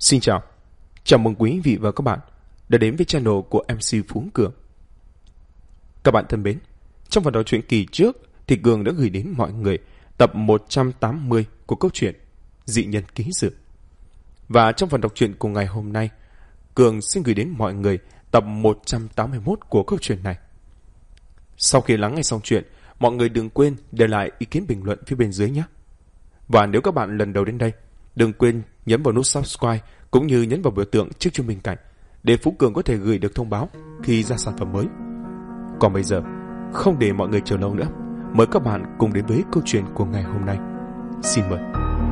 Xin chào mừng quý vị và các bạn đã đến với channel của MC Phú Cường. Các bạn thân mến, trong phần đọc truyện kỳ trước thì Cường đã gửi đến mọi người tập 180 của câu chuyện Dị Nhân Ký Sự. Và trong phần đọc truyện của ngày hôm nay, Cường xin gửi đến mọi người tập 181 của câu chuyện này. Sau khi lắng nghe xong chuyện, mọi người đừng quên để lại ý kiến bình luận phía bên dưới nhé. Và nếu các bạn lần đầu đến đây, đừng quên nhấn vào nút subscribe cũng như nhấn vào biểu tượng chiếc chuông bên cạnh để Phú Cường có thể gửi được thông báo khi ra sản phẩm mới. Còn bây giờ, không để mọi người chờ lâu nữa, mời các bạn cùng đến với câu chuyện của ngày hôm nay. Xin mời.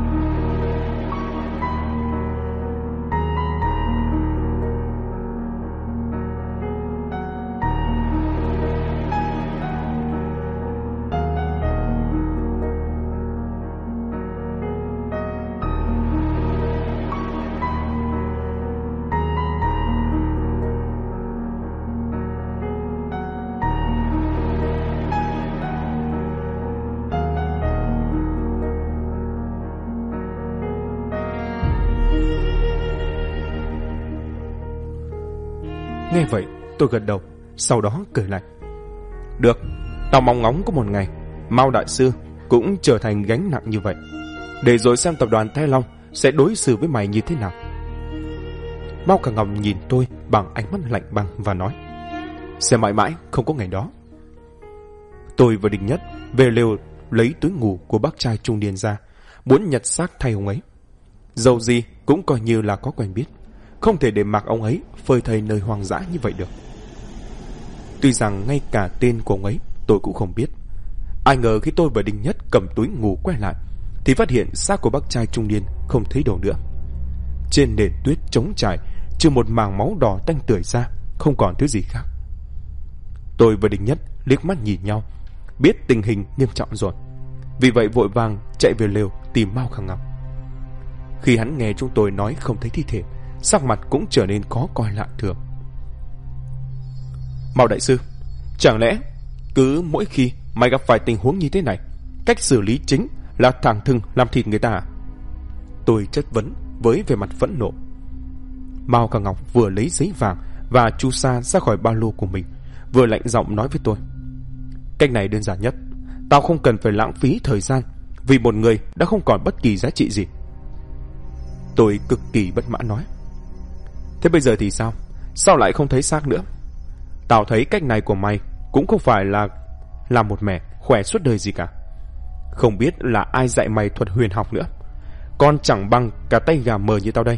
Nghe vậy, tôi gật đầu, sau đó cười lạnh. Được, tao mong ngóng có một ngày Mao Đại Sư cũng trở thành gánh nặng như vậy, để rồi xem tập đoàn Thái Long sẽ đối xử với mày như thế nào. Mao Cả Ngọc nhìn tôi bằng ánh mắt lạnh băng và nói: sẽ mãi mãi không có ngày đó. Tôi và Đình Nhất về lều lấy túi ngủ của bác trai trung niên ra, muốn nhặt xác thay ông ấy. Dầu gì cũng coi như là có quen biết, không thể để mặc ông ấy phơi thây nơi hoang dã như vậy được. Tuy rằng ngay cả tên của ông ấy tôi cũng không biết, ai ngờ khi tôi và Đinh Nhất cầm túi ngủ quay lại thì phát hiện xác của bác trai trung niên không thấy đâu nữa. Trên nền tuyết trống trải, trừ một mảng máu đỏ tanh tưởi ra, không còn thứ gì khác. Tôi và Đinh Nhất liếc mắt nhìn nhau, biết tình hình nghiêm trọng rồi, vì vậy vội vàng chạy về lều tìm Mao Khang Ngọc. Khi hắn nghe chúng tôi nói không thấy thi thể, sắc mặt cũng trở nên khó coi lạ thường. Mao Đại Sư, chẳng lẽ cứ mỗi khi mày gặp phải tình huống như thế này, cách xử lý chính là thẳng thừng làm thịt người ta à? Tôi chất vấn với vẻ mặt phẫn nộ. Mao Cả Ngọc vừa lấy giấy vàng và chu sa ra khỏi ba lô của mình, vừa lạnh giọng nói với tôi: cách này đơn giản nhất, tao không cần phải lãng phí thời gian vì một người đã không còn bất kỳ giá trị gì. Tôi cực kỳ bất mãn nói: thế bây giờ thì sao? Sao lại không thấy xác nữa? Tao thấy cách này của mày cũng không phải là làm một mẻ khỏe suốt đời gì cả. Không biết là ai dạy mày thuật huyền học nữa, còn chẳng bằng cả tay gà mờ như tao đây.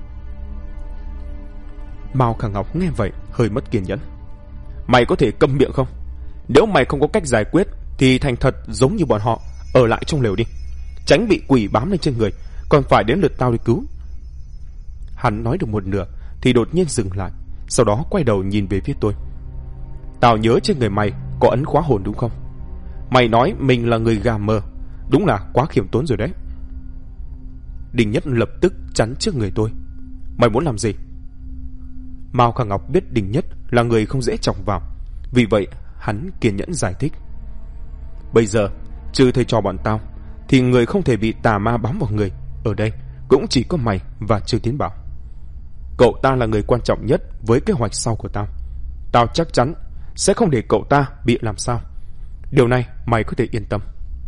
Mao Khang Ngọc nghe vậy hơi mất kiên nhẫn. Mày có thể câm miệng không? Nếu mày không có cách giải quyết thì thành thật giống như bọn họ, ở lại trong lều đi, tránh bị quỷ bám lên trên người, còn phải đến lượt tao đi cứu. Hắn nói được một nửa thì đột nhiên dừng lại, sau đó quay đầu nhìn về phía tôi. Tao nhớ trên người mày có ấn khóa hồn đúng không? Mày nói mình là người gà mờ, đúng là quá khiêm tốn rồi đấy. Đình Nhất lập tức chắn trước người tôi. Mày muốn làm gì? Mao Khang Ngọc biết Đình Nhất là người không dễ chọc vào, vì vậy hắn kiên nhẫn giải thích. Bây giờ trừ thầy trò bọn tao thì người không thể bị tà ma bám vào người ở đây cũng chỉ có mày và Trương Tiến Bảo. Cậu ta là người quan trọng nhất với kế hoạch sau của tao. Tao chắc chắn sẽ không để cậu ta bị làm sao. Điều này mày có thể yên tâm.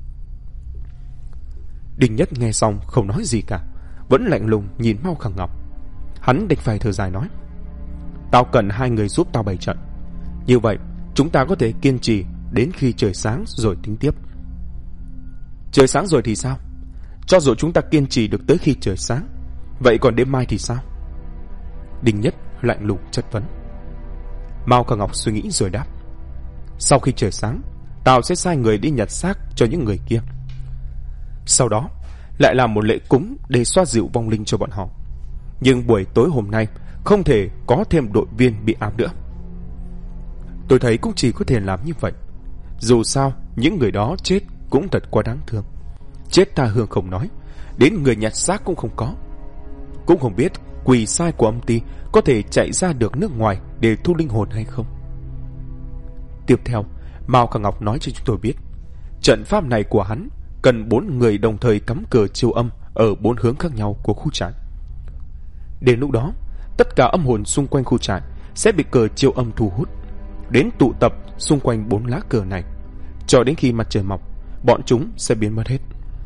Đình Nhất nghe xong không nói gì cả, vẫn lạnh lùng nhìn Mao Khang Ngọc. Hắn đành phải thở dài nói: tao cần hai người giúp tao bày trận. Như vậy chúng ta có thể kiên trì đến khi trời sáng rồi tính tiếp. Trời sáng rồi thì sao? Cho dù chúng ta kiên trì được tới khi trời sáng, vậy còn đêm mai thì sao? Đình Nhất lạnh lùng chất vấn. Mao Khang Ngọc suy nghĩ rồi đáp: sau khi trời sáng, tao sẽ sai người đi nhặt xác cho những người kia. Sau đó lại làm một lễ cúng để xoa dịu vong linh cho bọn họ. Nhưng buổi tối hôm nay không thể có thêm đội viên bị ám nữa. Tôi thấy cũng chỉ có thể làm như vậy. Dù sao những người đó chết cũng thật quá đáng thương. Chết tha hương không nói, đến người nhặt xác cũng không có. Cũng không biết quỷ sai của âm ty có thể chạy ra được nước ngoài để thu linh hồn hay không. Tiếp theo, Mao Khang Ngọc nói cho chúng tôi biết, trận pháp này của hắn cần 4 người đồng thời cắm cờ chiêu âm ở 4 hướng khác nhau của khu trại. Đến lúc đó, tất cả âm hồn xung quanh khu trại sẽ bị cờ chiêu âm thu hút, đến tụ tập xung quanh 4 lá cờ này. Cho đến khi mặt trời mọc, bọn chúng sẽ biến mất hết.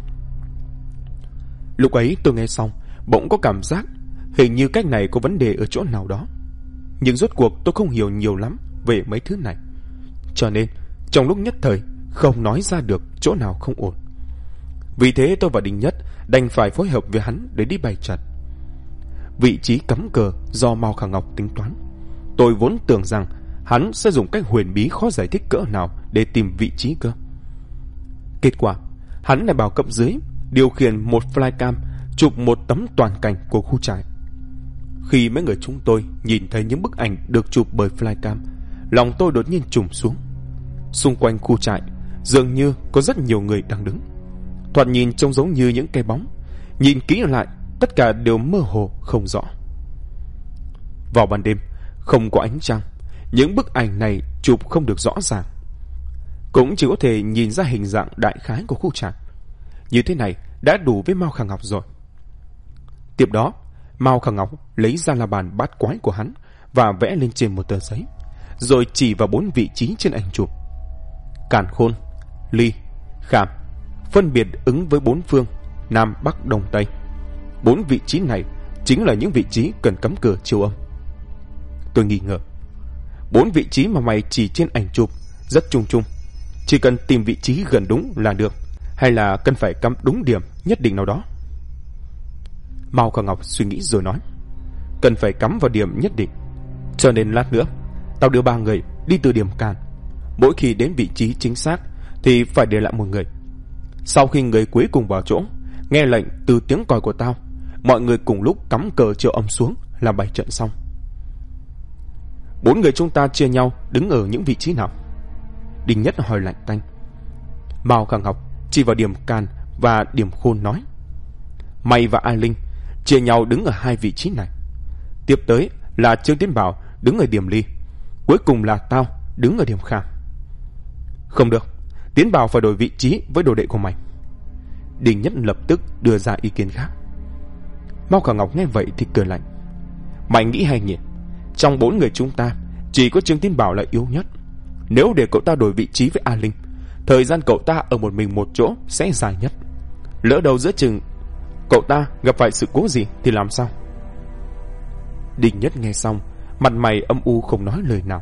Lúc ấy tôi nghe xong, bỗng có cảm giác hình như cách này có vấn đề ở chỗ nào đó. Nhưng rốt cuộc tôi không hiểu nhiều lắm về mấy thứ này, cho nên trong lúc nhất thời không nói ra được chỗ nào không ổn. Vì thế tôi và Đình Nhất đành phải phối hợp với hắn để đi bày trận. Vị trí cắm cờ do Mao Khả Ngọc tính toán. Tôi vốn tưởng rằng hắn sẽ dùng cách huyền bí khó giải thích cỡ nào để tìm vị trí cơ. Kết quả, hắn lại bảo cấp dưới điều khiển một flycam chụp một tấm toàn cảnh của khu trại. Khi mấy người chúng tôi nhìn thấy những bức ảnh được chụp bởi flycam, lòng tôi đột nhiên trùng xuống. Xung quanh khu trại dường như có rất nhiều người đang đứng, thoạt nhìn trông giống như những cái bóng. Nhìn kỹ lại, tất cả đều mơ hồ không rõ. Vào ban đêm, không có ánh trăng, những bức ảnh này chụp không được rõ ràng, cũng chỉ có thể nhìn ra hình dạng đại khái của khu trại. Như thế này đã đủ với Mao Khả Ngọc rồi. Tiếp đó, Mao Khả Ngọc lấy ra la bàn bát quái của hắn và vẽ lên trên một tờ giấy, rồi chỉ vào 4 vị trí trên ảnh chụp: Càn Khôn, Ly, Khảm, phân biệt ứng với 4 phương Nam, Bắc, Đông, Tây. 4 vị trí này chính là những vị trí cần cắm cờ chiêu âm. Tôi nghi ngờ, 4 vị trí mà mày chỉ trên ảnh chụp rất chung chung, chỉ cần tìm vị trí gần đúng là được, hay là cần phải cắm đúng điểm nhất định nào đó? Mao Khả Ngọc suy nghĩ rồi nói: cần phải cắm vào điểm nhất định, cho nên lát nữa tao đưa 3 người đi từ điểm càn. Mỗi khi đến vị trí chính xác thì phải để lại một người. Sau khi người cuối cùng vào chỗ, nghe lệnh từ tiếng còi của tao, mọi người cùng lúc cắm cờ chiêu âm xuống là bày trận xong. 4 người chúng ta chia nhau đứng ở những vị trí nào? Đình Nhất hỏi lạnh tanh. Mao Khả Ngọc chỉ vào điểm càn và điểm khôn nói: mày và Ai Linh chia nhau đứng ở 2 vị trí này. Tiếp tới là Trương Tiến Bảo đứng ở điểm Ly. Cuối cùng là tao đứng ở điểm Khảm. Không được, Tiến Bảo phải đổi vị trí với đồ đệ của mày. Đình Nhất lập tức đưa ra ý kiến khác. Mao Khả Ngọc nghe vậy thì cười lạnh. Mày nghĩ hay nhỉ? Trong 4 người chúng ta, chỉ có Trương Tiến Bảo là yếu nhất. Nếu để cậu ta đổi vị trí với A Linh, thời gian cậu ta ở một mình một chỗ sẽ dài nhất. Lỡ đầu giữa chừng cậu ta gặp phải sự cố gì thì làm sao? Đình Nhất nghe xong, mặt mày âm u không nói lời nào.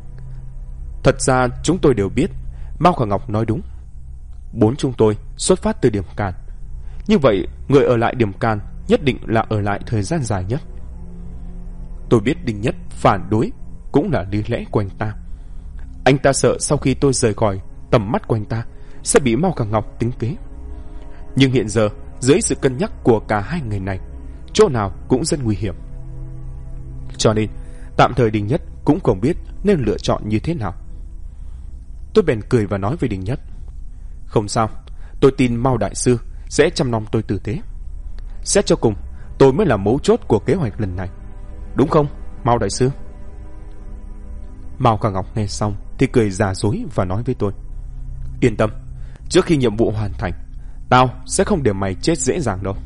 Thật ra chúng tôi đều biết Mao Khả Ngọc nói đúng. 4 chúng tôi xuất phát từ điểm càn. Như vậy người ở lại điểm càn nhất định là ở lại thời gian dài nhất. Tôi biết Đình Nhất phản đối cũng là lý lẽ của anh ta. Anh ta sợ sau khi tôi rời khỏi tầm mắt của anh ta sẽ bị Mao Khả Ngọc tính kế. Nhưng hiện giờ dưới sự cân nhắc của cả 2 người này, chỗ nào cũng rất nguy hiểm. Cho nên tạm thời Đình Nhất cũng không biết nên lựa chọn như thế nào. Tôi bèn cười và nói với Đình Nhất: không sao, tôi tin Mao đại sư sẽ chăm nom tôi tử tế. Xét cho cùng, tôi mới là mấu chốt của kế hoạch lần này, đúng không Mao đại sư? Mao Khả Ngọc nghe xong thì cười giả dối và nói với tôi: yên tâm, trước khi nhiệm vụ hoàn thành, tao sẽ không để mày chết dễ dàng đâu.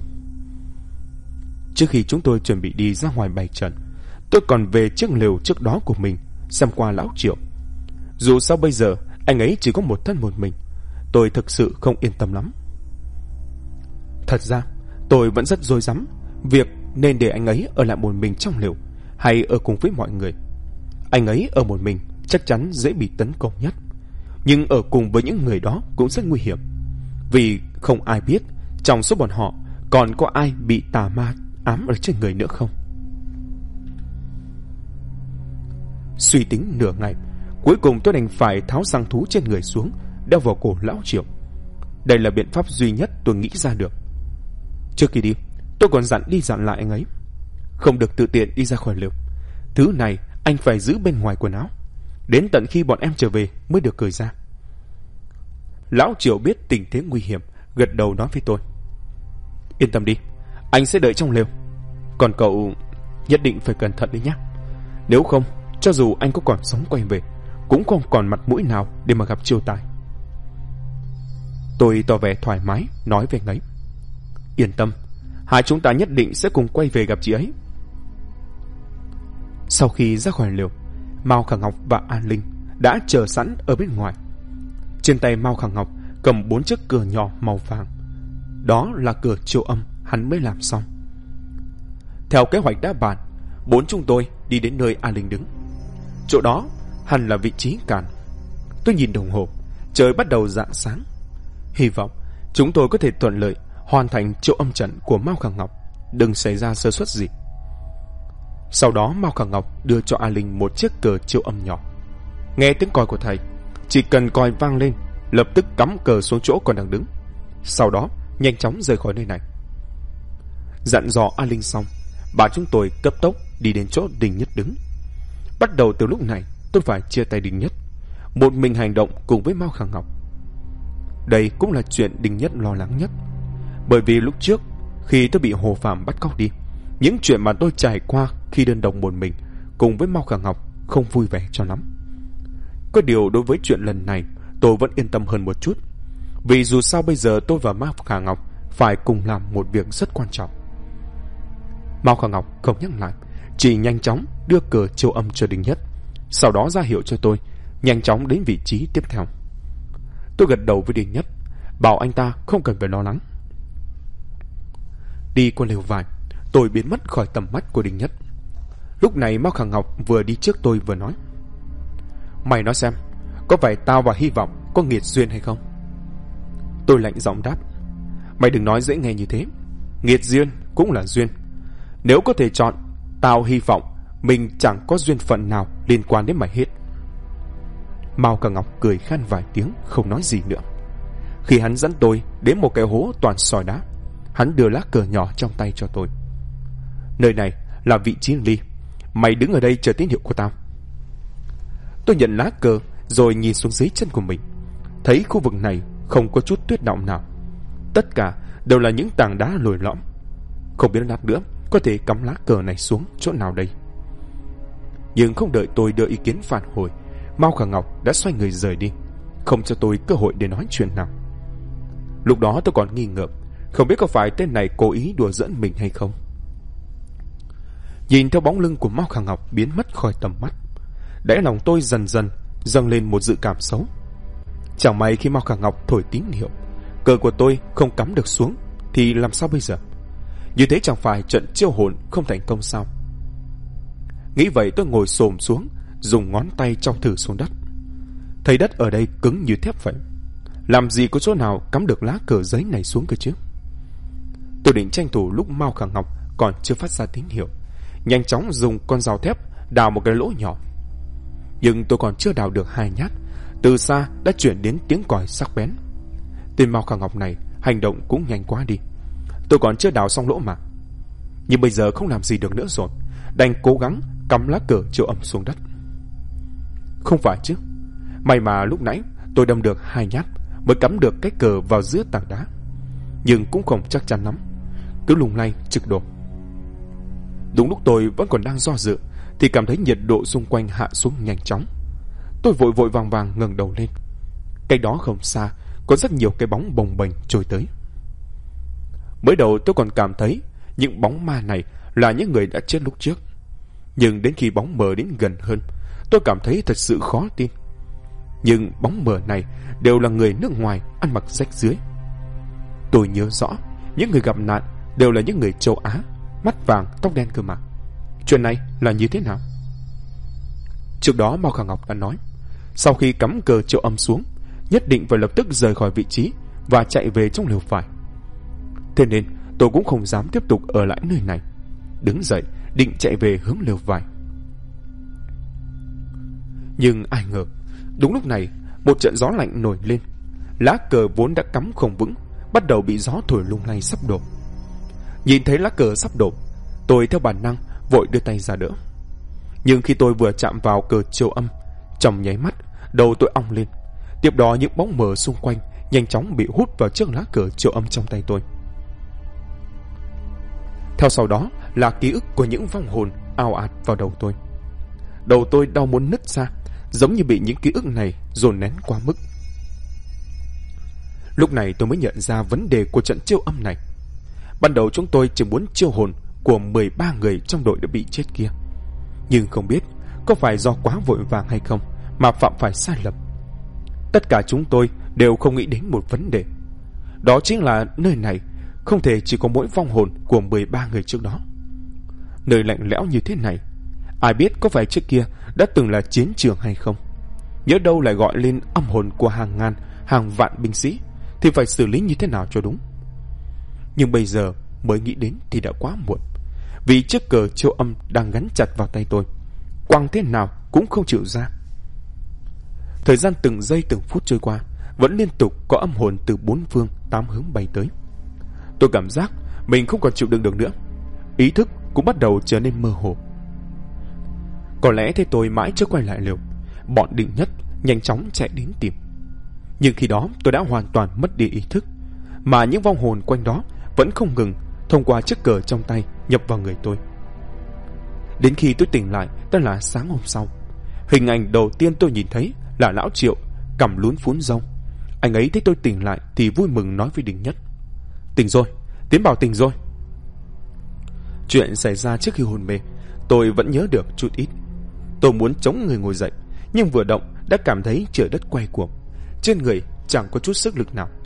Trước khi chúng tôi chuẩn bị đi ra ngoài bày trận, tôi còn về chiếc lều trước đó của mình xem qua lão Triệu. Dù sao bây giờ anh ấy chỉ có một thân một mình, tôi thực sự không yên tâm lắm. Thật ra tôi vẫn rất rối rắm việc nên để anh ấy ở lại một mình trong lều hay ở cùng với mọi người. Anh ấy ở một mình chắc chắn dễ bị tấn công nhất, nhưng ở cùng với những người đó cũng rất nguy hiểm, vì không ai biết trong số bọn họ còn có ai bị tà ma ám ở trên người nữa không. Suy tính nửa ngày, cuối cùng tôi đành phải tháo răng thú trên người xuống, đeo vào cổ lão Triệu. Đây là biện pháp duy nhất tôi nghĩ ra được. Trước khi đi, tôi còn dặn đi dặn lại anh ấy: không được tự tiện đi ra khỏi lều. Thứ này anh phải giữ bên ngoài quần áo, đến tận khi bọn em trở về mới được cởi ra. Lão Triệu biết tình thế nguy hiểm, gật đầu nói với tôi: yên tâm đi, anh sẽ đợi trong lều. Còn cậu nhất định phải cẩn thận đấy nhé. Nếu không, cho dù anh có còn sống quay về, cũng không còn mặt mũi nào để mà gặp Chiêu Tài. Tôi tỏ vẻ thoải mái nói với anh ấy: yên tâm, hai chúng ta nhất định sẽ cùng quay về gặp chị ấy. Sau khi ra khỏi lều, Mao Khả Ngọc và An Linh đã chờ sẵn ở bên ngoài. Trên tay Mao Khả Ngọc cầm 4 chiếc cờ nhỏ màu vàng. Đó là cờ chiêu âm hắn mới làm xong. Theo kế hoạch đã bàn, 4 chúng tôi đi đến nơi An Linh đứng. Chỗ đó hẳn là vị trí cản. Tôi nhìn đồng hồ, trời bắt đầu rạng sáng. Hy vọng chúng tôi có thể thuận lợi hoàn thành chiêu âm trận của Mao Khả Ngọc, đừng xảy ra sơ suất gì. Sau đó Mao Khả Ngọc đưa cho A Linh một chiếc cờ chiêu âm nhỏ. Nghe tiếng còi của thầy, chỉ cần còi vang lên, lập tức cắm cờ xuống chỗ còn đang đứng. Sau đó nhanh chóng rời khỏi nơi này. Dặn dò A Linh xong, bà chúng tôi cấp tốc đi đến chỗ Đình Nhất đứng. Bắt đầu từ lúc này, tôi phải chia tay Đình Nhất, một mình hành động cùng với Mao Khả Ngọc. Đây cũng là chuyện Đình Nhất lo lắng nhất, bởi vì lúc trước khi tôi bị Hồ Phàm bắt cóc đi, những chuyện mà tôi trải qua khi đơn độc một mình cùng với Mao Khả Ngọc không vui vẻ cho lắm. Có điều đối với chuyện lần này, tôi vẫn yên tâm hơn một chút, vì dù sao bây giờ tôi và Mao Khả Ngọc phải cùng làm một việc rất quan trọng. Mao Khả Ngọc không nhắc lại, chỉ nhanh chóng đưa cờ chiêu âm cho Đình Nhất, sau đó ra hiệu cho tôi nhanh chóng đến vị trí tiếp theo. Tôi gật đầu với Đình Nhất, bảo anh ta không cần phải lo lắng. Đi qua lều vải, tôi biến mất khỏi tầm mắt của Đình Nhất. Lúc này Mao Khả Ngọc vừa đi trước tôi vừa nói: Mày nói xem, có phải tao và Hy Vọng có nghiệt duyên hay không? Tôi lạnh giọng đáp: Mày đừng nói dễ nghe như thế. Nghiệt duyên cũng là duyên. Nếu có thể chọn, tao hy vọng mình chẳng có duyên phận nào liên quan đến mày hết. Mao Khả Ngọc cười khan vài tiếng, không nói gì nữa. Khi hắn dẫn tôi đến một cái hố toàn sỏi đá, hắn đưa lá cờ nhỏ trong tay cho tôi. Nơi này là vị trí ly, mày đứng ở đây chờ tín hiệu của tao. Tôi nhận lá cờ rồi nhìn xuống dưới chân của mình, thấy khu vực này không có chút tuyết động nào, tất cả đều là những tảng đá lồi lõm. Không biết lát nữa có thể cắm lá cờ này xuống chỗ nào đây. Nhưng không đợi tôi đưa ý kiến phản hồi, Mao Khả Ngọc đã xoay người rời đi, không cho tôi cơ hội để nói chuyện nào. Lúc đó tôi còn nghi ngờ, không biết có phải tên này cố ý đùa giỡn mình hay không. Nhìn theo bóng lưng của Mao Khả Ngọc biến mất khỏi tầm mắt, đáy lòng tôi dần dần dâng lên một dự cảm xấu. Chẳng may khi Mao Khả Ngọc thổi tín hiệu, cờ của tôi không cắm được xuống thì làm sao bây giờ? Như thế chẳng phải trận chiêu hồn không thành công sao? Nghĩ vậy tôi ngồi xổm xuống, dùng ngón tay chọc thử xuống đất. Thấy đất ở đây cứng như thép vậy, làm gì có chỗ nào cắm được lá cờ giấy này xuống cơ chứ? Tôi định tranh thủ lúc Mao Khả Ngọc còn chưa phát ra tín hiệu, nhanh chóng dùng con dao thép đào một cái lỗ nhỏ. Nhưng tôi còn chưa đào được 2 nhát, từ xa đã chuyển đến tiếng còi sắc bén. Tên Mao Khả Ngọc này hành động cũng nhanh quá đi. Tôi còn chưa đào xong lỗ mà. Nhưng bây giờ không làm gì được nữa rồi, đành cố gắng cắm lá cờ chiêu âm xuống đất. Không phải chứ, may mà lúc nãy tôi đâm được 2 nhát mới cắm được cái cờ vào giữa tảng đá, nhưng cũng không chắc chắn lắm, cứ lung lay trực đổ. Đúng lúc tôi vẫn còn đang do dự thì cảm thấy nhiệt độ xung quanh hạ xuống nhanh chóng. Tôi vội vội vàng vàng ngẩng đầu lên. Cách đó không xa có rất nhiều cái bóng bồng bềnh trôi tới. Mới đầu tôi còn cảm thấy những bóng ma này là những người đã chết lúc trước, nhưng đến khi bóng mờ đến gần hơn, tôi cảm thấy thật sự khó tin. Nhưng bóng mờ này đều là người nước ngoài ăn mặc rách rưới. Tôi nhớ rõ những người gặp nạn đều là những người châu Á, mắt vàng tóc đen cơ mà. Chuyện này là như thế nào? Trước đó Mao Khả Ngọc đã nói, sau khi cắm cờ chiêu âm xuống, nhất định phải lập tức rời khỏi vị trí và chạy về trong lều vải. Thế nên tôi cũng không dám tiếp tục ở lại nơi này, đứng dậy định chạy về hướng lều vải. Nhưng ai ngờ, đúng lúc này một trận gió lạnh nổi lên. Lá cờ vốn đã cắm không vững bắt đầu bị gió thổi lung lay sắp đổ. Nhìn thấy lá cờ sắp đổ, tôi theo bản năng vội đưa tay ra đỡ. Nhưng khi tôi vừa chạm vào cờ chiêu âm, trong nháy mắt đầu tôi ong lên. Tiếp đó những bóng mờ xung quanh nhanh chóng bị hút vào chiếc lá cờ chiêu âm trong tay tôi. Theo sau đó là ký ức của những vong hồn ào ạt vào đầu tôi. Đầu tôi đau muốn nứt ra, giống như bị những ký ức này dồn nén quá mức. Lúc này tôi mới nhận ra vấn đề của trận chiêu âm này. Ban đầu chúng tôi chỉ muốn chiêu hồn của 13 người trong đội đã bị chết kia. Nhưng không biết có phải do quá vội vàng hay không mà phạm phải sai lầm. Tất cả chúng tôi đều không nghĩ đến một vấn đề. Đó chính là nơi này không thể chỉ có mỗi vong hồn của 13 người trước đó. Nơi lạnh lẽo như thế này, ai biết có phải trước kia đã từng là chiến trường hay không. Nhớ đâu lại gọi lên âm hồn của hàng ngàn, hàng vạn binh sĩ, thì phải xử lý như thế nào cho đúng. Nhưng bây giờ mới nghĩ đến thì đã quá muộn. Vì chiếc cờ chiêu âm đang gắn chặt vào tay tôi, quăng thế nào cũng không chịu ra. Thời gian từng giây từng phút trôi qua, vẫn liên tục có âm hồn từ 4 phương 8 hướng bay tới. Tôi cảm giác mình không còn chịu đựng được nữa, ý thức cũng bắt đầu trở nên mơ hồ. Có lẽ thế tôi mãi chưa quay lại lều, bọn Định Nhất nhanh chóng chạy đến tìm. Nhưng khi đó tôi đã hoàn toàn mất đi ý thức, mà những vong hồn quanh đó vẫn không ngừng thông qua chiếc cờ trong tay nhập vào người tôi. Đến khi tôi tỉnh lại đã là sáng hôm sau. Hình ảnh đầu tiên tôi nhìn thấy là lão Triệu cằm lún phún râu. Anh ấy thấy tôi tỉnh lại thì vui mừng nói với Định Nhất: "Tỉnh rồi, Tiến bảo tỉnh rồi." Chuyện xảy ra trước khi hôn mê tôi vẫn nhớ được chút ít. Tôi muốn chống người ngồi dậy, nhưng vừa động đã cảm thấy trời đất quay cuồng, trên người chẳng có chút sức lực nào.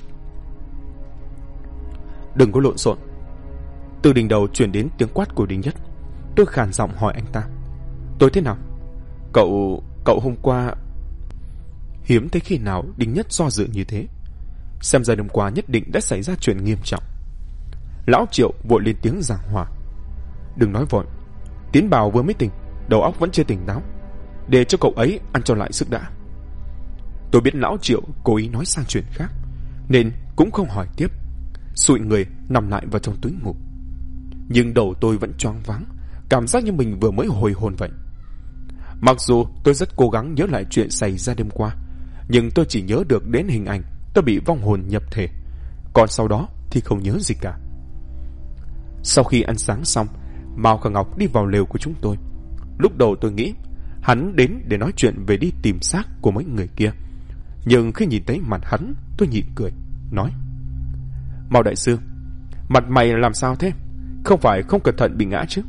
"Đừng có lộn xộn." Từ đỉnh đầu truyền đến tiếng quát của Định Nhất. Tôi khàn giọng hỏi anh ta: "Tôi thế nào?" Cậu hôm qua..." Hiếm thấy khi nào Định Nhất do dự như thế. Xem ra đêm qua nhất định đã xảy ra chuyện nghiêm trọng. Lão Triệu vội lên tiếng giảng hòa: "Đừng nói vội, Tiến bảo vừa mới tỉnh, đầu óc vẫn chưa tỉnh táo, để cho cậu ấy ăn cho lại sức đã." Tôi biết lão Triệu cố ý nói sang chuyện khác, nên cũng không hỏi tiếp, sụi người nằm lại vào trong túi ngủ. Nhưng đầu tôi vẫn choáng váng, cảm giác như mình vừa mới hồi hồn vậy. Mặc dù tôi rất cố gắng nhớ lại chuyện xảy ra đêm qua, nhưng tôi chỉ nhớ được đến hình ảnh tôi bị vong hồn nhập thể, còn sau đó thì không nhớ gì cả. Sau khi ăn sáng xong, Mao Khả Ngọc đi vào lều của chúng tôi. Lúc đầu tôi nghĩ hắn đến để nói chuyện về đi tìm xác của mấy người kia, nhưng khi nhìn thấy mặt hắn, tôi nhịn cười, nói: "Mao đại sư, mặt mày làm sao thế? Không phải không cẩn thận bị ngã chứ?"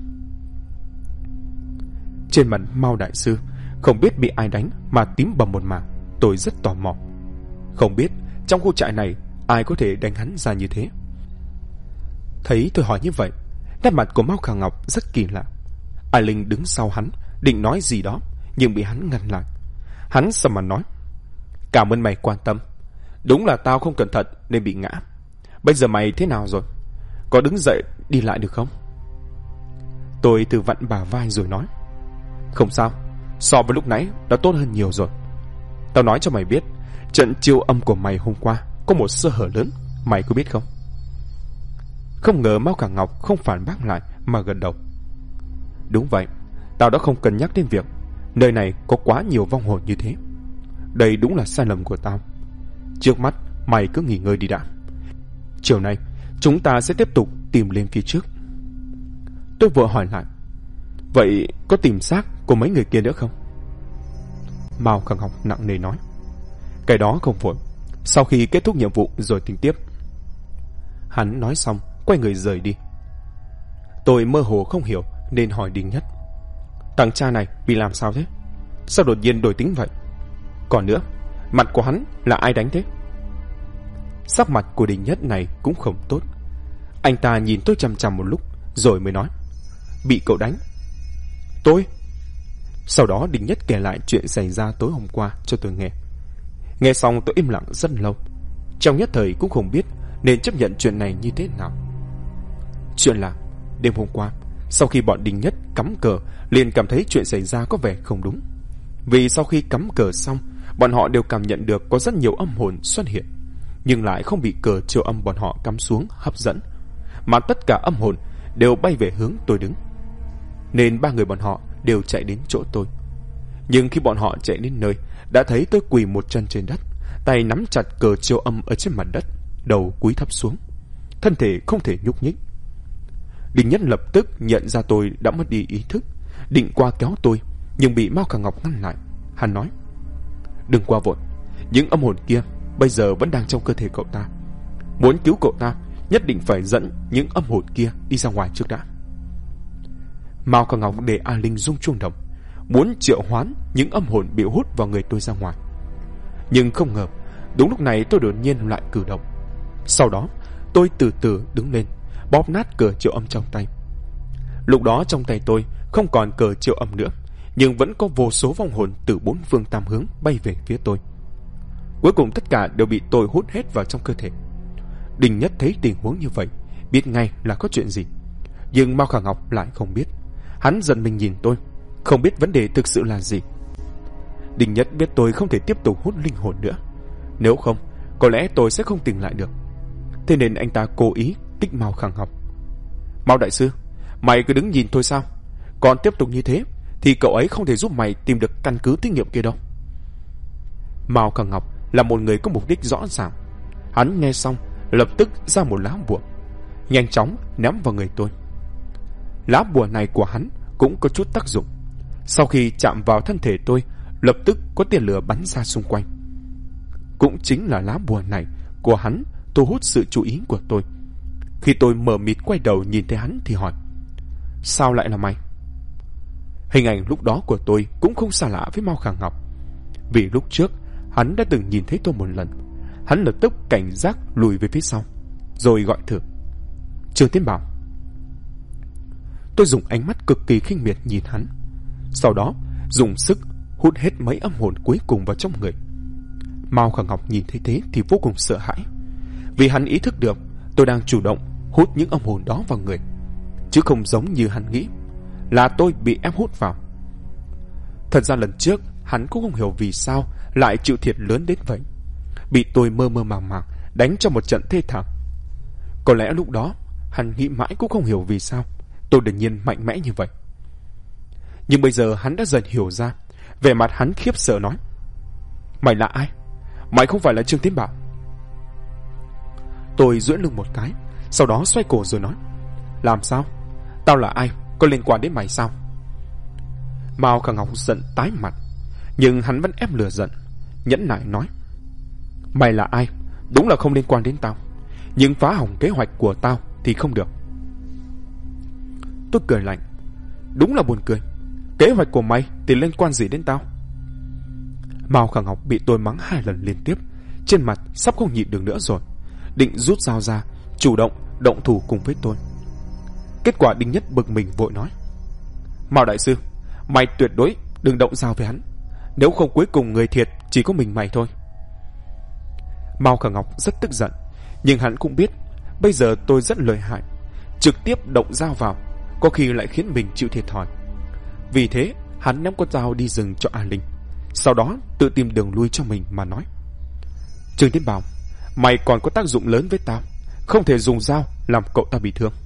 Trên mặt Mao đại sư không biết bị ai đánh mà tím bầm một mảng. Tôi rất tò mò, không biết trong khu trại này ai có thể đánh hắn ra như thế. Thấy tôi hỏi như vậy, nét mặt của Mao Khả Ngọc rất kỳ lạ. Ai Linh đứng sau hắn định nói gì đó, nhưng bị hắn ngăn lại. Hắn sầm mặt nói: "Cảm ơn mày quan tâm. Đúng là tao không cẩn thận nên bị ngã. Bây giờ mày thế nào rồi? Có đứng dậy đi lại được không?" Tôi từ vặn bả vai rồi nói: "Không sao, so với lúc nãy đã tốt hơn nhiều rồi. Tao nói cho mày biết, trận chiêu âm của mày hôm qua có một sơ hở lớn, mày có biết không?" Không ngờ Mao Khả Ngọc không phản bác lại mà gật đầu: "Đúng vậy, tao đã không cân nhắc đến việc nơi này có quá nhiều vong hồn như thế. Đây đúng là sai lầm của tao. Trước mắt mày cứ nghỉ ngơi đi đã. Chiều nay chúng ta sẽ tiếp tục tìm lên phía trước." Tôi vội hỏi lại: "Vậy có tìm xác của mấy người kia nữa không?" Mao Khả Ngọc nặng nề nói: "Cái đó không vội, sau khi kết thúc nhiệm vụ rồi tính tiếp." Hắn nói xong quay người rời đi. Tôi mơ hồ không hiểu nên hỏi Định Nhất: "Thằng cha này bị làm sao thế? Sao đột nhiên đổi tính vậy? Còn nữa, mặt của hắn là ai đánh thế?" Sắc mặt của Định Nhất này cũng không tốt. Anh ta nhìn tôi chằm chằm một lúc rồi mới nói: "Bị cậu đánh." "Tôi?" Sau đó Định Nhất kể lại chuyện xảy ra tối hôm qua cho tôi nghe. Nghe xong tôi im lặng rất lâu, trong nhất thời cũng không biết nên chấp nhận chuyện này như thế nào. Chuyện là đêm hôm qua, sau khi bọn Định Nhất cắm cờ, liền cảm thấy chuyện xảy ra có vẻ không đúng. Vì sau khi cắm cờ xong, bọn họ đều cảm nhận được có rất nhiều âm hồn xuất hiện, nhưng lại không bị cờ chiêu âm bọn họ cắm xuống hấp dẫn, mà tất cả âm hồn đều bay về hướng tôi đứng. Nên ba người bọn họ đều chạy đến chỗ tôi. Nhưng khi bọn họ chạy đến nơi, đã thấy tôi quỳ một chân trên đất, tay nắm chặt cờ chiêu âm ở trên mặt đất, đầu cúi thấp xuống, thân thể không thể nhúc nhích. Định Nhất lập tức nhận ra tôi đã mất đi ý thức, định qua kéo tôi, nhưng bị Mao Khả Ngọc ngăn lại. Hắn nói: "Đừng qua vội, những âm hồn kia bây giờ vẫn đang trong cơ thể cậu ta. Muốn cứu cậu ta, nhất định phải dẫn những âm hồn kia đi ra ngoài trước đã." Mao Khả Ngọc để A Linh rung chuông đồng. muốn triệu hoán những âm hồn bị hút vào người tôi ra ngoài. Nhưng không ngờ, đúng lúc này tôi đột nhiên lại cử động. Sau đó, tôi từ từ đứng lên, bóp nát cờ triệu âm trong tay. Lúc đó trong tay tôi không còn cờ triệu âm nữa, nhưng vẫn có vô số vong hồn từ bốn phương tám hướng bay về phía tôi. Cuối cùng tất cả đều bị tôi hút hết vào trong cơ thể. Đinh Nhất thấy tình huống như vậy, biết ngay là có chuyện gì. Nhưng Mao Khả Ngọc lại không biết. Hắn giận mình nhìn tôi, không biết vấn đề thực sự là gì. Đinh Nhất biết tôi không thể tiếp tục hút linh hồn nữa, nếu không có lẽ tôi sẽ không tỉnh lại được. Thế nên anh ta cố ý kích Mao Khả Ngọc. Mao đại sư, mày cứ đứng nhìn thôi sao? Còn tiếp tục như thế thì cậu ấy không thể giúp mày tìm được căn cứ thí nghiệm kia đâu. Mao Khả Ngọc là một người có mục đích rõ ràng. Hắn nghe xong lập tức ra một lá bùa, nhanh chóng ném vào người tôi. Lá bùa này của hắn cũng có chút tác dụng. Sau khi chạm vào thân thể tôi, lập tức có tia lửa bắn ra xung quanh. Cũng chính là lá bùa này của hắn thu hút sự chú ý của tôi. Khi tôi mờ mịt quay đầu nhìn thấy hắn thì hỏi: sao lại là mày? Hình ảnh lúc đó của tôi cũng không xa lạ với Mao Khả Ngọc, vì lúc trước hắn đã từng nhìn thấy tôi một lần. Hắn lập tức cảnh giác lùi về phía sau, rồi gọi thử: Trương Tiến Bảo. Tôi dùng ánh mắt cực kỳ khinh miệt nhìn hắn, sau đó dùng sức hút hết mấy âm hồn cuối cùng vào trong người. Mao Khả Ngọc nhìn thấy thế thì vô cùng sợ hãi, vì hắn ý thức được tôi đang chủ động hút những âm hồn đó vào người, chứ không giống như hắn nghĩ là tôi bị ép hút vào. Thật ra lần trước hắn cũng không hiểu vì sao lại chịu thiệt lớn đến vậy, bị tôi mơ mơ màng màng đánh cho một trận thê thảm. Có lẽ lúc đó hắn nghĩ mãi cũng không hiểu vì sao tôi đột nhiên mạnh mẽ như vậy. Nhưng bây giờ hắn đã dần hiểu ra. Vẻ mặt hắn khiếp sợ nói: mày là ai? Mày không phải là Trương Tiến Bảo. Tôi duỗi lưng một cái, sau đó xoay cổ rồi nói: làm sao? Tao là ai? Có liên quan đến mày sao? Mao Khả Ngọc giận tái mặt, nhưng hắn vẫn ép lửa giận, nhẫn nại nói: mày là ai? Đúng là không liên quan đến tao, nhưng phá hỏng kế hoạch của tao thì không được. Tôi cười lạnh: đúng là buồn cười. Kế hoạch của mày thì liên quan gì đến tao? Mao Khả Ngọc bị tôi mắng 2 lần liên tiếp, trên mặt sắp không nhịn được nữa rồi, định rút dao ra chủ động thủ cùng với tôi. Kết quả Đinh Nhất bực mình vội nói: Mao đại sư, mày tuyệt đối đừng động dao với hắn, nếu không cuối cùng người thiệt chỉ có mình mày thôi. Mao Khả Ngọc rất tức giận, nhưng hắn cũng biết bây giờ tôi rất lợi hại, trực tiếp động dao vào có khi lại khiến mình chịu thiệt thòi. Vì thế hắn ném con dao đi rừng cho A Linh, sau đó tự tìm đường lui cho mình mà nói: Trương Tiến Bảo, mày còn có tác dụng lớn với tao, không thể dùng dao làm cậu ta bị thương.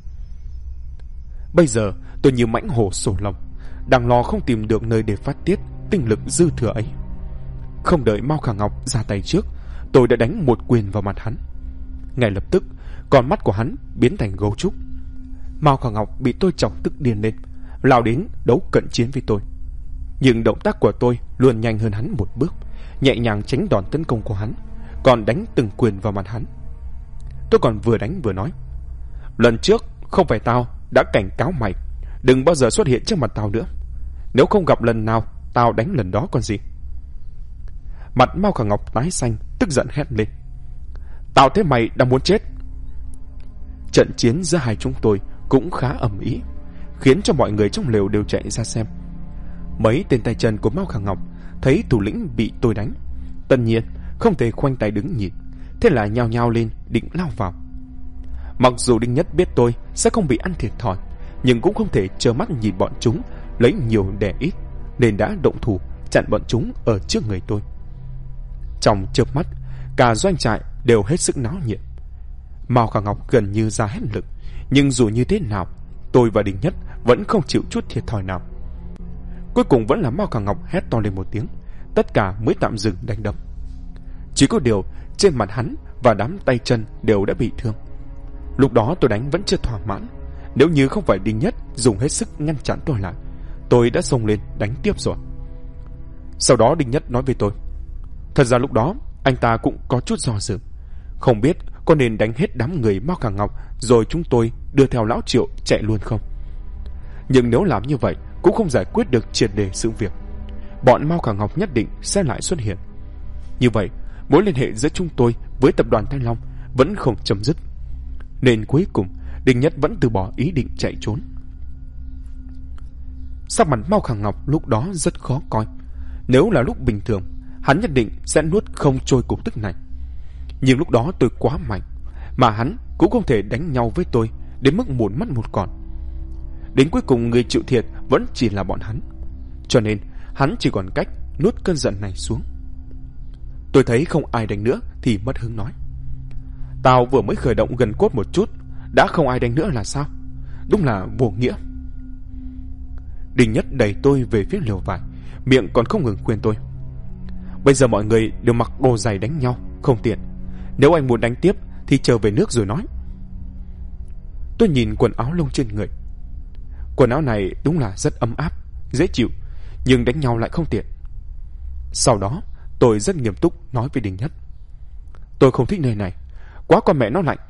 Bây giờ tôi như mãnh hổ sổ lồng, đang lo không tìm được nơi để phát tiết tinh lực dư thừa ấy. Không đợi Mao Khả Ngọc ra tay trước, tôi đã đánh một quyền vào mặt hắn. Ngay lập tức con mắt của hắn biến thành gấu trúc. Mao Khả Ngọc bị tôi chọc tức điên lên, lao đến đấu cận chiến với tôi. Nhưng động tác của tôi luôn nhanh hơn hắn một bước, nhẹ nhàng tránh đòn tấn công của hắn, còn đánh từng quyền vào mặt hắn. Tôi còn vừa đánh vừa nói: lần trước không phải tao đã cảnh cáo mày đừng bao giờ xuất hiện trước mặt tao nữa, nếu không gặp lần nào tao đánh lần đó còn gì. Mặt Mao Khả Ngọc tái xanh, tức giận hét lên: tao thấy mày đang muốn chết. Trận chiến giữa hai chúng tôi cũng khá ầm ĩ, khiến cho mọi người trong lều đều chạy ra xem. Mấy tên tay chân của Mao Khả Ngọc thấy thủ lĩnh bị tôi đánh, tất nhiên không thể khoanh tay đứng nhìn, thế là nhao nhao lên định lao vào. Mặc dù Đinh Nhất biết tôi sẽ không bị ăn thiệt thòi, nhưng cũng không thể trơ mắt nhìn bọn chúng lấy nhiều đẻ ít, nên đã động thủ chặn bọn chúng ở trước người tôi. Trong chớp mắt, cả doanh trại đều hết sức náo nhiệt. Mao Khả Ngọc gần như ra hết lực, nhưng dù như thế nào, tôi và Đinh Nhất vẫn không chịu chút thiệt thòi nào. Cuối cùng vẫn là Mao Khả Ngọc hét to lên một tiếng, tất cả mới tạm dừng đánh đấm. Chỉ có điều trên mặt hắn và đám tay chân đều đã bị thương. Lúc đó tôi đánh vẫn chưa thỏa mãn, nếu như không phải Đinh Nhất dùng hết sức ngăn chặn tôi lại, tôi đã xông lên đánh tiếp rồi. Sau đó Đinh Nhất nói với tôi: thật ra lúc đó anh ta cũng có chút do dự, không biết có nên đánh hết đám người Mao Khả Ngọc rồi chúng tôi đưa theo lão Triệu chạy luôn không. Nhưng nếu làm như vậy cũng không giải quyết được triệt đề sự việc. Bọn Mao Khả Ngọc nhất định sẽ lại xuất hiện. Như vậy mối liên hệ giữa chúng tôi với tập đoàn Thanh Long vẫn không chấm dứt. Nên cuối cùng Đinh Nhất vẫn từ bỏ ý định chạy trốn. Sắc mặt Mao Khả Ngọc lúc đó rất khó coi. Nếu là lúc bình thường, hắn nhất định sẽ nuốt không trôi cục tức này. Nhưng lúc đó tôi quá mạnh, mà hắn cũng không thể đánh nhau với tôi đến mức một mất một còn. Đến cuối cùng người chịu thiệt vẫn chỉ là bọn hắn. Cho nên hắn chỉ còn cách nuốt cơn giận này xuống. Tôi thấy không ai đánh nữa thì mất hứng nói: Tao vừa mới khởi động gần cốt một chút, đã không ai đánh nữa là sao? Đúng là vô nghĩa. Đinh Nhất đẩy tôi về phía lều vải, miệng còn không ngừng khuyên tôi: Bây giờ mọi người đều mặc đồ giày đánh nhau, không tiện. Nếu anh muốn đánh tiếp thì trở về nước rồi nói. Tôi nhìn quần áo lông trên người. Quần áo này đúng là rất ấm áp, dễ chịu, nhưng đánh nhau lại không tiện. Sau đó tôi rất nghiêm túc nói với Đinh Nhất: Tôi không thích nơi này, quá con mẹ nó lạnh.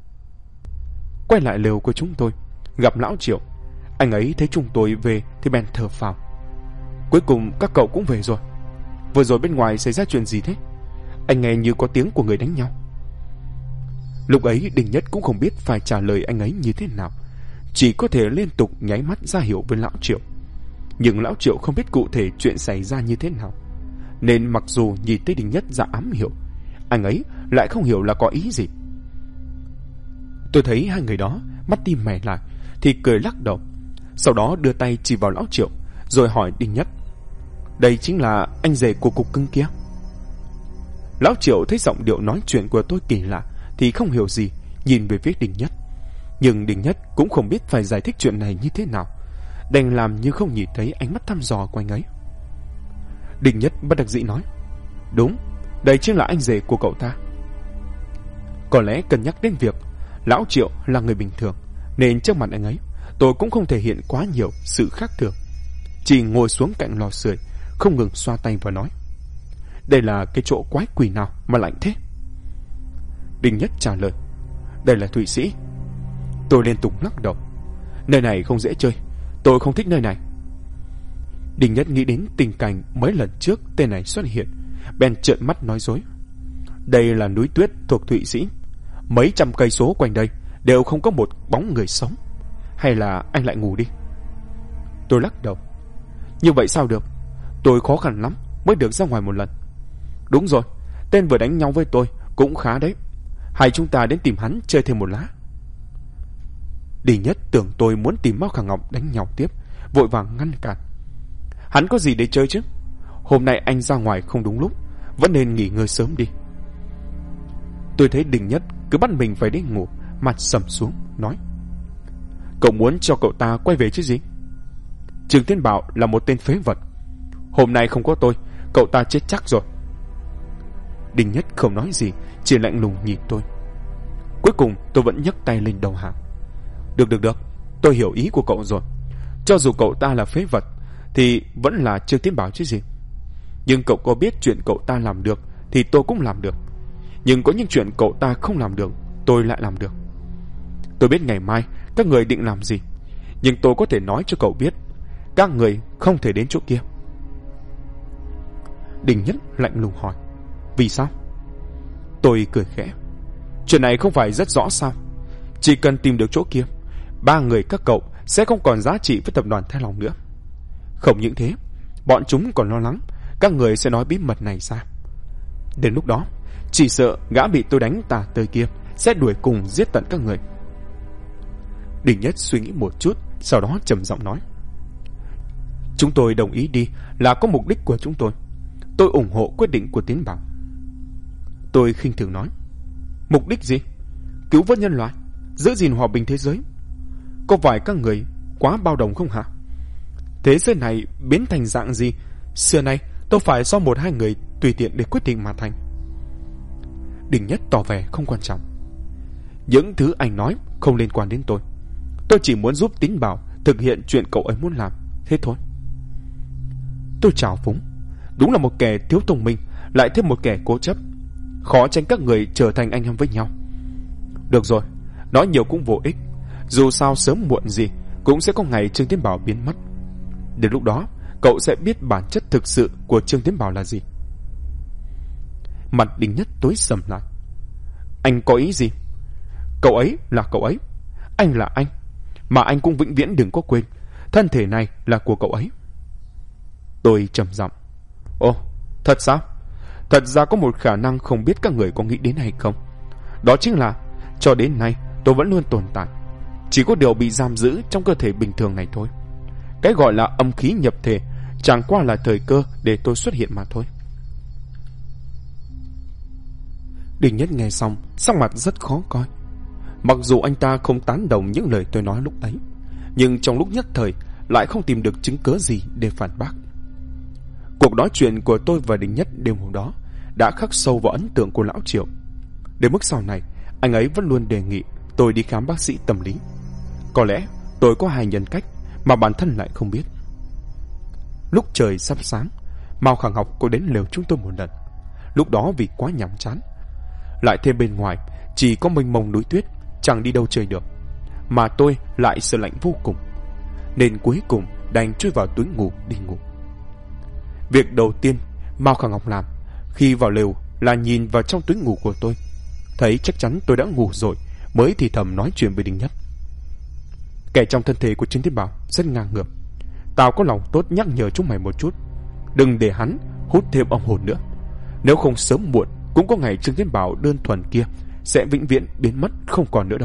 Quay lại lều của chúng tôi, gặp lão Triệu. Anh ấy thấy chúng tôi về thì bèn thở phào: Cuối cùng các cậu cũng về rồi. Vừa rồi bên ngoài xảy ra chuyện gì thế? Anh nghe như có tiếng của người đánh nhau. Lúc ấy Đinh Nhất cũng không biết phải trả lời anh ấy như thế nào, chỉ có thể liên tục nháy mắt ra hiệu với lão Triệu. Nhưng lão Triệu không biết cụ thể chuyện xảy ra như thế nào, nên mặc dù nhìn thấy Đinh Nhất ra ám hiệu, anh ấy lại không hiểu là có ý gì. Tôi thấy hai người đó mắt tim mày lại thì cười lắc đầu, sau đó đưa tay chỉ vào lão Triệu rồi hỏi Đinh Nhất: Đây chính là anh rể của cục cưng kia? Lão Triệu thấy giọng điệu nói chuyện của tôi kỳ lạ thì không hiểu gì, nhìn về phía Đinh Nhất. Nhưng Đinh Nhất cũng không biết phải giải thích chuyện này như thế nào, đành làm như không nhìn thấy ánh mắt thăm dò của anh ấy. Đinh Nhất bất đắc dĩ nói: Đúng, đây chính là anh rể của cậu ta. Có lẽ cân nhắc đến việc lão Triệu là người bình thường, nên trước mặt anh ấy tôi cũng không thể hiện quá nhiều sự khác thường, chỉ ngồi xuống cạnh lò sưởi, không ngừng xoa tay và nói: Đây là cái chỗ quái quỷ nào mà lạnh thế? Đinh Nhất trả lời: Đây là Thụy Sĩ. Tôi liên tục lắc đầu: Nơi này không dễ chơi, tôi không thích nơi này. Đinh Nhất nghĩ đến tình cảnh mấy lần trước tên này xuất hiện, bèn trợn mắt nói dối: Đây là núi tuyết thuộc Thụy Sĩ, mấy trăm cây số quanh đây đều không có một bóng người sống. Hay là anh lại ngủ đi? Tôi lắc đầu: Như vậy sao được, tôi khó khăn lắm mới được ra ngoài một lần. Đúng rồi, tên vừa đánh nhau với tôi cũng khá đấy, hay chúng ta đến tìm hắn chơi thêm một lá? Đinh Nhất tưởng tôi muốn tìm Mao Khả Ngọc đánh nhau tiếp, vội vàng ngăn cản: Hắn có gì để chơi chứ? Hôm nay anh ra ngoài không đúng lúc, vẫn nên nghỉ ngơi sớm đi. Tôi thấy Đinh Nhất cứ bắt mình phải đi ngủ, mặt sầm xuống, nói: Cậu muốn cho cậu ta quay về chứ gì? Trương Tiến Bảo là một tên phế vật, hôm nay không có tôi, cậu ta chết chắc rồi. Đinh Nhất không nói gì, chỉ lạnh lùng nhìn tôi. Cuối cùng tôi vẫn nhấc tay lên đầu hàng: Được, tôi hiểu ý của cậu rồi. Cho dù cậu ta là phế vật thì vẫn là Trương Tiến Bảo chứ gì. Nhưng cậu có biết chuyện cậu ta làm được thì tôi cũng làm được. Nhưng có những chuyện cậu ta không làm được, tôi lại làm được. Tôi biết ngày mai các người định làm gì, nhưng tôi có thể nói cho cậu biết, các người không thể đến chỗ kia. Đinh Nhất lạnh lùng hỏi: Vì sao? Tôi cười khẽ: Chuyện này không phải rất rõ sao? Chỉ cần tìm được chỗ kia, ba người các cậu sẽ không còn giá trị với tập đoàn Thái Long nữa. Không những thế, bọn chúng còn lo lắng các người sẽ nói bí mật này ra. Đến lúc đó, chỉ sợ gã bị tôi đánh tả tơi kia sẽ đuổi cùng giết tận các người. Đinh Nhất suy nghĩ một chút, sau đó trầm giọng nói: Chúng tôi đồng ý đi là có mục đích của chúng tôi. Tôi ủng hộ quyết định của Tiến Bảo. Tôi khinh thường nói: Mục đích gì? Cứu vớt nhân loại, giữ gìn hòa bình thế giới. Có phải các người quá bao đồng không hả? Thế giới này biến thành dạng gì, xưa nay đâu phải do một hai người tùy tiện để quyết định mà thành. Đinh Nhất tỏ vẻ không quan trọng: Những thứ anh nói không liên quan đến tôi. Tôi chỉ muốn giúp Tiến Bảo thực hiện chuyện cậu ấy muốn làm, thế thôi. Tôi trào phúng: Đúng là một kẻ thiếu thông minh, lại thêm một kẻ cố chấp. Khó tránh các người trở thành anh em với nhau. Được rồi, nói nhiều cũng vô ích. Dù sao sớm muộn gì cũng sẽ có ngày Trương Tiến Bảo biến mất. Đến lúc đó, cậu sẽ biết bản chất thực sự của Trương Tiến Bảo là gì. Mặt Đinh Nhất tối sầm lại. Anh có ý gì? Cậu ấy là cậu ấy, anh là anh, mà anh cũng vĩnh viễn đừng có quên, thân thể này là của cậu ấy. Tôi trầm giọng. Ồ, thật sao? Thật ra có một khả năng không biết các người có nghĩ đến hay không. Đó chính là, cho đến nay tôi vẫn luôn tồn tại, chỉ có điều bị giam giữ trong cơ thể bình thường này thôi. Cái gọi là âm khí nhập thể chẳng qua là thời cơ để tôi xuất hiện mà thôi. Đinh Nhất nghe xong, sắc mặt rất khó coi. Mặc dù anh ta không tán đồng những lời tôi nói lúc ấy, nhưng trong lúc nhất thời lại không tìm được chứng cớ gì để phản bác. Cuộc nói chuyện của tôi và Đinh Nhất đêm hôm đó đã khắc sâu vào ấn tượng của lão Triệu. Đến mức sau này, anh ấy vẫn luôn đề nghị tôi đi khám bác sĩ tâm lý. Có lẽ tôi có hai nhân cách mà bản thân lại không biết. Lúc trời sắp sáng, Mao Khả Ngọc có đến lều chúng tôi một lần. Lúc đó vì quá nhàm chán, lại thêm bên ngoài chỉ có mênh mông núi tuyết, chẳng đi đâu chơi được, mà tôi lại sợ lạnh vô cùng, nên cuối cùng đành chui vào túi ngủ đi ngủ. Việc đầu tiên Mao Khả Ngọc làm khi vào lều là nhìn vào trong túi ngủ của tôi, thấy chắc chắn tôi đã ngủ rồi, mới thì thầm nói chuyện với Đinh Nhất. Kẻ trong thân thể của Trương Tiến Bảo rất ngang ngược. Tao có lòng tốt nhắc nhở chúng mày một chút, đừng để hắn hút thêm âm hồn nữa. Nếu không sớm muộn cũng có ngày Trương Tiến Bảo đơn thuần kia sẽ vĩnh viễn biến mất không còn nữa đâu.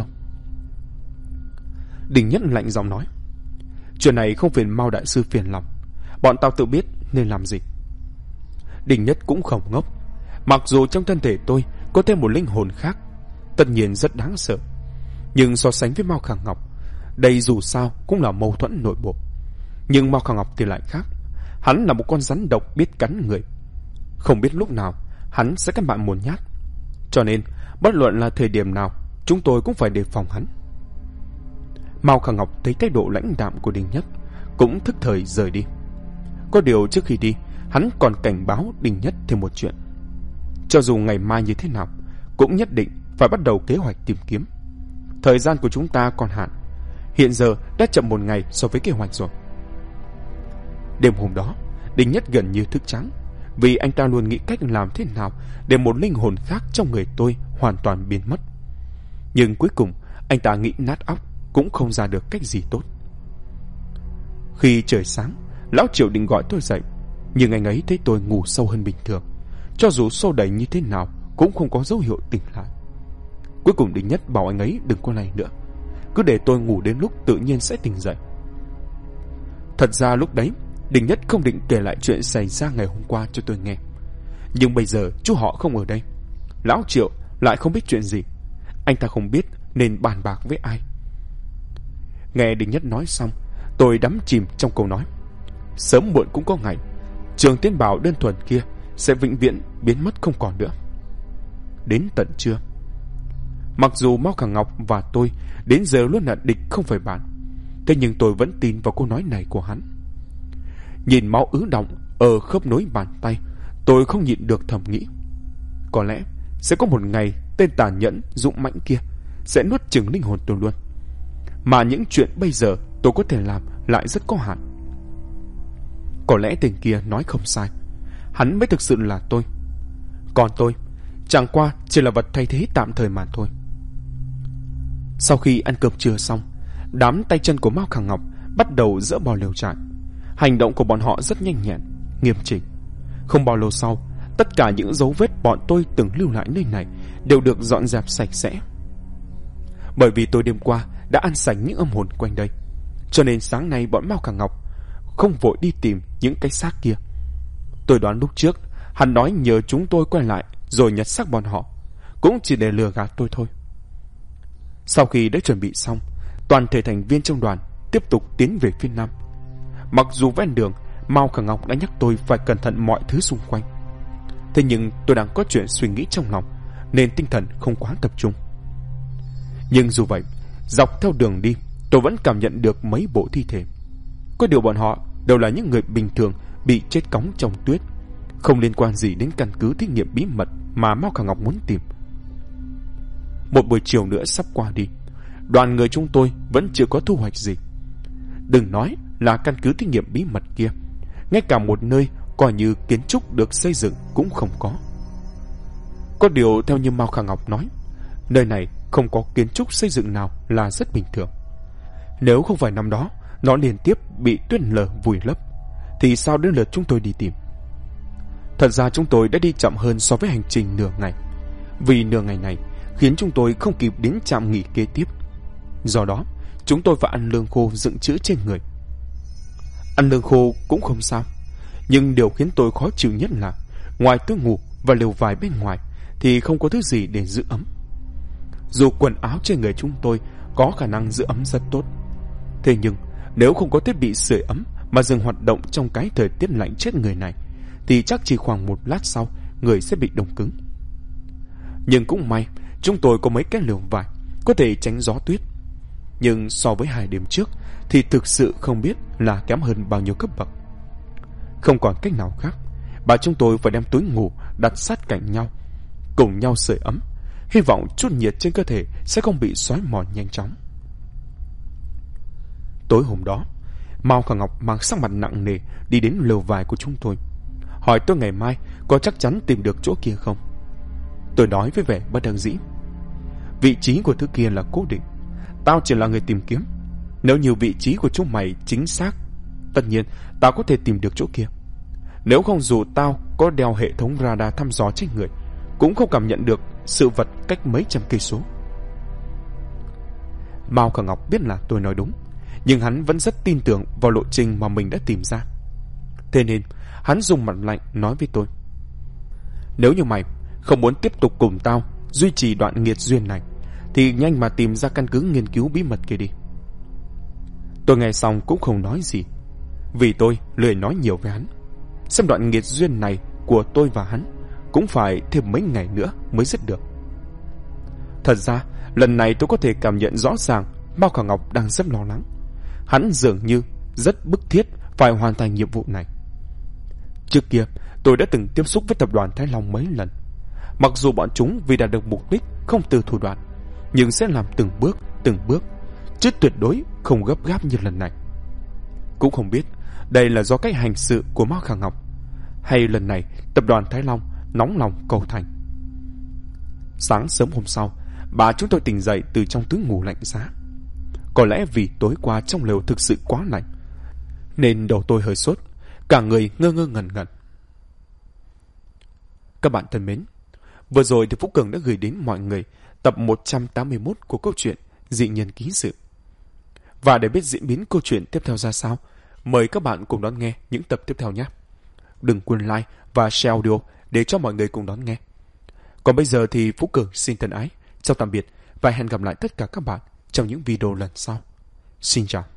Đinh Nhất lạnh giọng nói. Chuyện này không phiền Mao đại sư phiền lòng, bọn tao tự biết nên làm gì. Đinh Nhất cũng không ngốc. Mặc dù trong thân thể tôi có thêm một linh hồn khác, tất nhiên rất đáng sợ, nhưng so sánh với Mao Khả Ngọc, đây dù sao cũng là mâu thuẫn nội bộ. Nhưng Mao Khả Ngọc thì lại khác. Hắn là một con rắn độc biết cắn người, không biết lúc nào hắn sẽ cắn bạn một nhát. Cho nên bất luận là thời điểm nào, chúng tôi cũng phải đề phòng hắn. Mao Khả Ngọc thấy thái độ lãnh đạm của Đinh Nhất, cũng thức thời rời đi. Có điều trước khi đi, hắn còn cảnh báo Đinh Nhất thêm một chuyện. Cho dù ngày mai như thế nào, cũng nhất định phải bắt đầu kế hoạch tìm kiếm. Thời gian của chúng ta còn hạn, hiện giờ đã chậm một ngày so với kế hoạch rồi. Đêm hôm đó, Đinh Nhất gần như thức trắng, vì anh ta luôn nghĩ cách làm thế nào để một linh hồn khác trong người tôi hoàn toàn biến mất. Nhưng cuối cùng, anh ta nghĩ nát óc cũng không ra được cách gì tốt. Khi trời sáng, lão Triệu định gọi tôi dậy, nhưng anh ấy thấy tôi ngủ sâu hơn bình thường. Cho dù xô đẩy như thế nào cũng không có dấu hiệu tỉnh lại. Cuối cùng Đinh Nhất bảo anh ấy đừng có này nữa, cứ để tôi ngủ đến lúc tự nhiên sẽ tỉnh dậy. Thật ra lúc đấy Đinh Nhất không định kể lại chuyện xảy ra ngày hôm qua cho tôi nghe, nhưng bây giờ chú họ không ở đây, lão Triệu lại không biết chuyện gì. Anh ta không biết nên bàn bạc với ai. Nghe Đinh Nhất nói xong, tôi đắm chìm trong câu nói. Sớm muộn cũng có ngày Trương Tiến Bảo đơn thuần kia sẽ vĩnh viễn biến mất không còn nữa. Đến tận trưa, mặc dù Mao Khả Ngọc và tôi đến giờ luôn là địch không phải bạn, thế nhưng tôi vẫn tin vào câu nói này của hắn. Nhìn máu ứ đọng ở khớp nối bàn tay, tôi không nhịn được thầm nghĩ, có lẽ sẽ có một ngày tên tàn nhẫn dũng mãnh kia sẽ nuốt chửng linh hồn tôi luôn. Mà những chuyện bây giờ tôi có thể làm lại rất có hạn. Có lẽ tên kia nói không sai, hắn mới thực sự là tôi, còn tôi chẳng qua chỉ là vật thay thế tạm thời mà thôi. Sau khi ăn cơm trưa xong, đám tay chân của Mao Khả Ngọc bắt đầu dỡ bỏ lều trại. Hành động của bọn họ rất nhanh nhẹn, nghiêm chỉnh. Không bao lâu sau, tất cả những dấu vết bọn tôi từng lưu lại nơi này đều được dọn dẹp sạch sẽ. Bởi vì tôi đêm qua đã ăn sạch những âm hồn quanh đây, cho nên sáng nay bọn Mao Khả Ngọc không vội đi tìm những cái xác kia. Tôi đoán lúc trước hắn nói nhờ chúng tôi quay lại rồi nhặt xác bọn họ, cũng chỉ để lừa gạt tôi thôi. Sau khi đã chuẩn bị xong, toàn thể thành viên trong đoàn tiếp tục tiến về phía nam. Mặc dù ven đường Mao Khả Ngọc đã nhắc tôi phải cẩn thận mọi thứ xung quanh, thế nhưng tôi đang có chuyện suy nghĩ trong lòng nên tinh thần không quá tập trung. Nhưng dù vậy, dọc theo đường đi tôi vẫn cảm nhận được mấy bộ thi thể. Có điều bọn họ đều là những người bình thường bị chết cóng trong tuyết, không liên quan gì đến căn cứ thí nghiệm bí mật mà Mao Khả Ngọc muốn tìm. Một buổi chiều nữa sắp qua đi, đoàn người chúng tôi vẫn chưa có thu hoạch gì. Đừng nói là căn cứ thí nghiệm bí mật kia, ngay cả một nơi coi như kiến trúc được xây dựng cũng không có. Có điều theo như Mao Khả Ngọc nói, nơi này không có kiến trúc xây dựng nào là rất bình thường. Nếu không phải năm đó nó liên tiếp bị tuyết lở vùi lấp, thì sao đến lượt chúng tôi đi tìm? Thật ra chúng tôi đã đi chậm hơn so với hành trình nửa ngày, vì nửa ngày này khiến chúng tôi không kịp đến trạm nghỉ kế tiếp. Do đó chúng tôi phải ăn lương khô dự trữ trên người. Ăn lương khô cũng không sao, nhưng điều khiến tôi khó chịu nhất là ngoài túi ngủ và lều vải bên ngoài thì không có thứ gì để giữ ấm. Dù quần áo trên người chúng tôi có khả năng giữ ấm rất tốt, thế nhưng nếu không có thiết bị sưởi ấm mà dừng hoạt động trong cái thời tiết lạnh chết người này, thì chắc chỉ khoảng một lát sau người sẽ bị đông cứng. Nhưng cũng may chúng tôi có mấy cái lều vải có thể tránh gió tuyết, nhưng so với 2 đêm trước thì thực sự không biết là kém hơn bao nhiêu cấp bậc. Không còn cách nào khác, bà chúng tôi phải đem túi ngủ đặt sát cạnh nhau, cùng nhau sưởi ấm, hy vọng chút nhiệt trên cơ thể sẽ không bị xói mòn nhanh chóng. Tối hôm đó, Mao Khả Ngọc mang sắc mặt nặng nề đi đến lều vải của chúng tôi, hỏi tôi ngày mai có chắc chắn tìm được chỗ kia không. Tôi nói với vẻ bất đắc dĩ, vị trí của thứ kia là cố định, tao chỉ là người tìm kiếm. Nếu như vị trí của chúng mày chính xác, tất nhiên tao có thể tìm được chỗ kia. Nếu không, dù tao có đeo hệ thống radar thăm dò trên người, cũng không cảm nhận được sự vật cách mấy trăm cây số. Mao Khả Ngọc biết là tôi nói đúng, nhưng hắn vẫn rất tin tưởng vào lộ trình mà mình đã tìm ra. Thế nên hắn dùng mặt lạnh nói với tôi, nếu như mày không muốn tiếp tục cùng tao duy trì đoạn nghiệt duyên này, thì nhanh mà tìm ra căn cứ nghiên cứu bí mật kia đi. Tôi nghe xong cũng không nói gì, vì tôi lười nói nhiều với hắn. Xem đoạn nghiệt duyên này của tôi và hắn cũng phải thêm mấy ngày nữa mới dứt được. Thật ra lần này tôi có thể cảm nhận rõ ràng Mao Khả Ngọc đang rất lo lắng. Hắn dường như rất bức thiết phải hoàn thành nhiệm vụ này. Trước kia tôi đã từng tiếp xúc với tập đoàn Thái Long mấy lần. Mặc dù bọn chúng vì đạt được mục đích không từ thủ đoạn, nhưng sẽ làm từng bước, chứ tuyệt đối không gấp gáp như lần này. Cũng không biết đây là do cách hành sự của Mao Khả Ngọc, hay lần này tập đoàn Thái Long nóng lòng cầu thành. Sáng sớm hôm sau, bà chúng tôi tỉnh dậy từ trong túi ngủ lạnh giá. Có lẽ vì tối qua trong lều thực sự quá lạnh, nên đầu tôi hơi sốt, cả người ngơ ngơ ngẩn ngẩn. Các bạn thân mến, vừa rồi thì Phú Cường đã gửi đến mọi người tập 181 của câu chuyện Dị Nhân Ký Sự. Và để biết diễn biến câu chuyện tiếp theo ra sao, mời các bạn cùng đón nghe những tập tiếp theo nhé. Đừng quên like và share audio để cho mọi người cùng đón nghe. Còn bây giờ thì Phú Cường xin thân ái, chào tạm biệt và hẹn gặp lại tất cả các bạn trong những video lần sau. Xin chào.